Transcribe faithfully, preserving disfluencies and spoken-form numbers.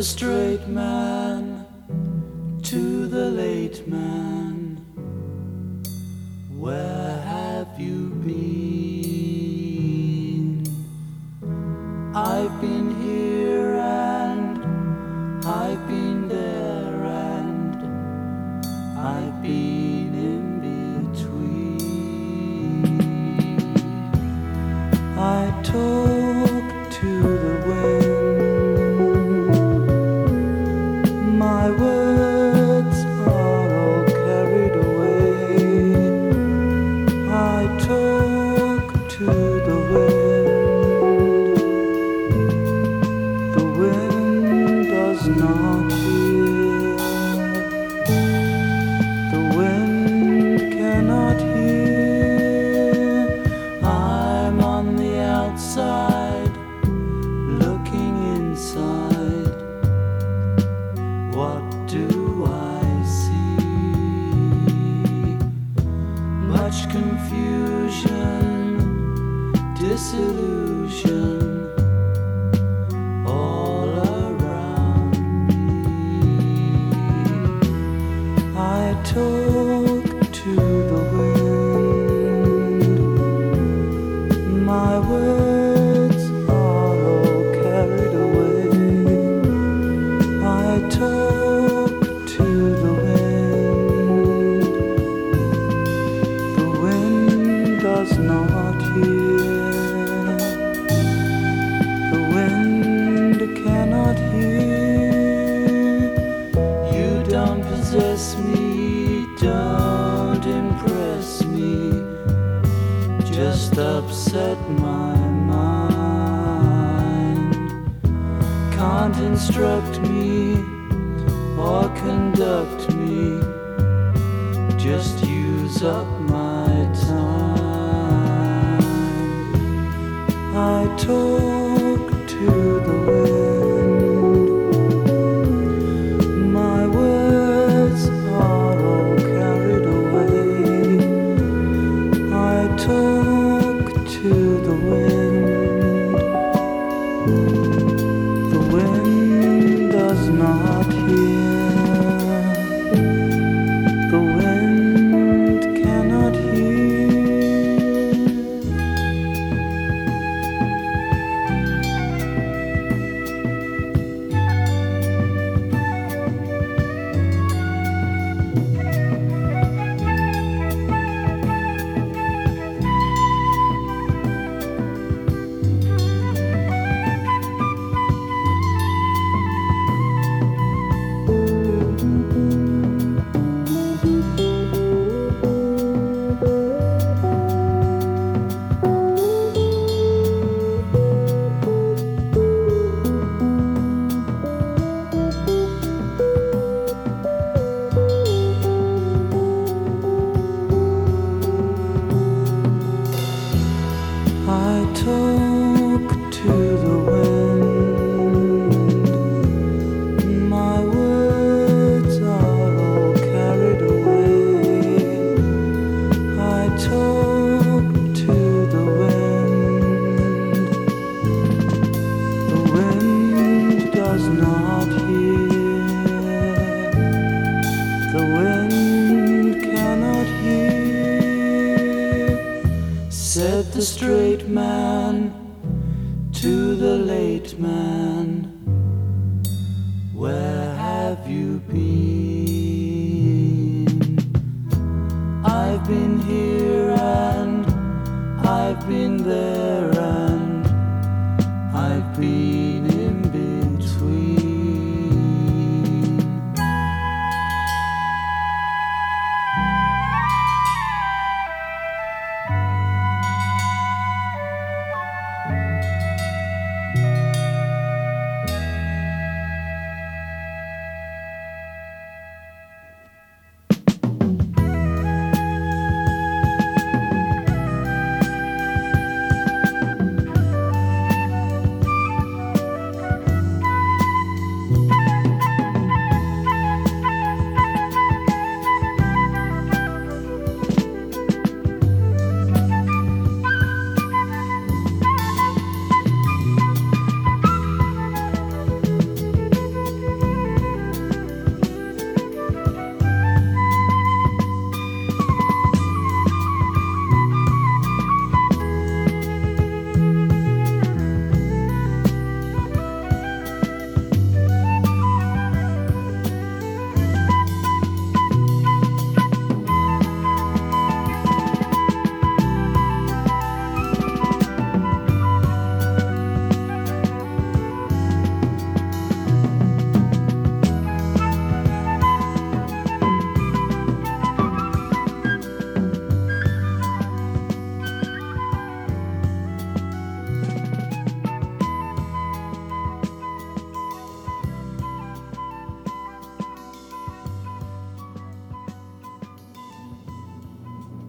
the straight man to the late man, where have you been? I've been here and I've been there and I've been in between. I talk to the wind, my words are all carried away. I talk to the wind, the wind does not hear, the wind cannot hear. I'm on the outside, looking inside. What do I see? Much confusion, disillusion all around me. I talk to the wind, my words are all carried away. I talk to the wind, the wind does not hear, the wind cannot hear. You don't possess me, don't impress me, just upset my mind. Can't instruct me or conduct me, just use up my time. I talk to the wind, my words are all carried away. I talk to the wind, the wind does not hear, the wind cannot hear. I talk to the wind, my words are all carried away. I talk to the wind, the wind does not hear, the wind cannot hear. Said the straight man to the late man, where have you been? I've been here and I've been there.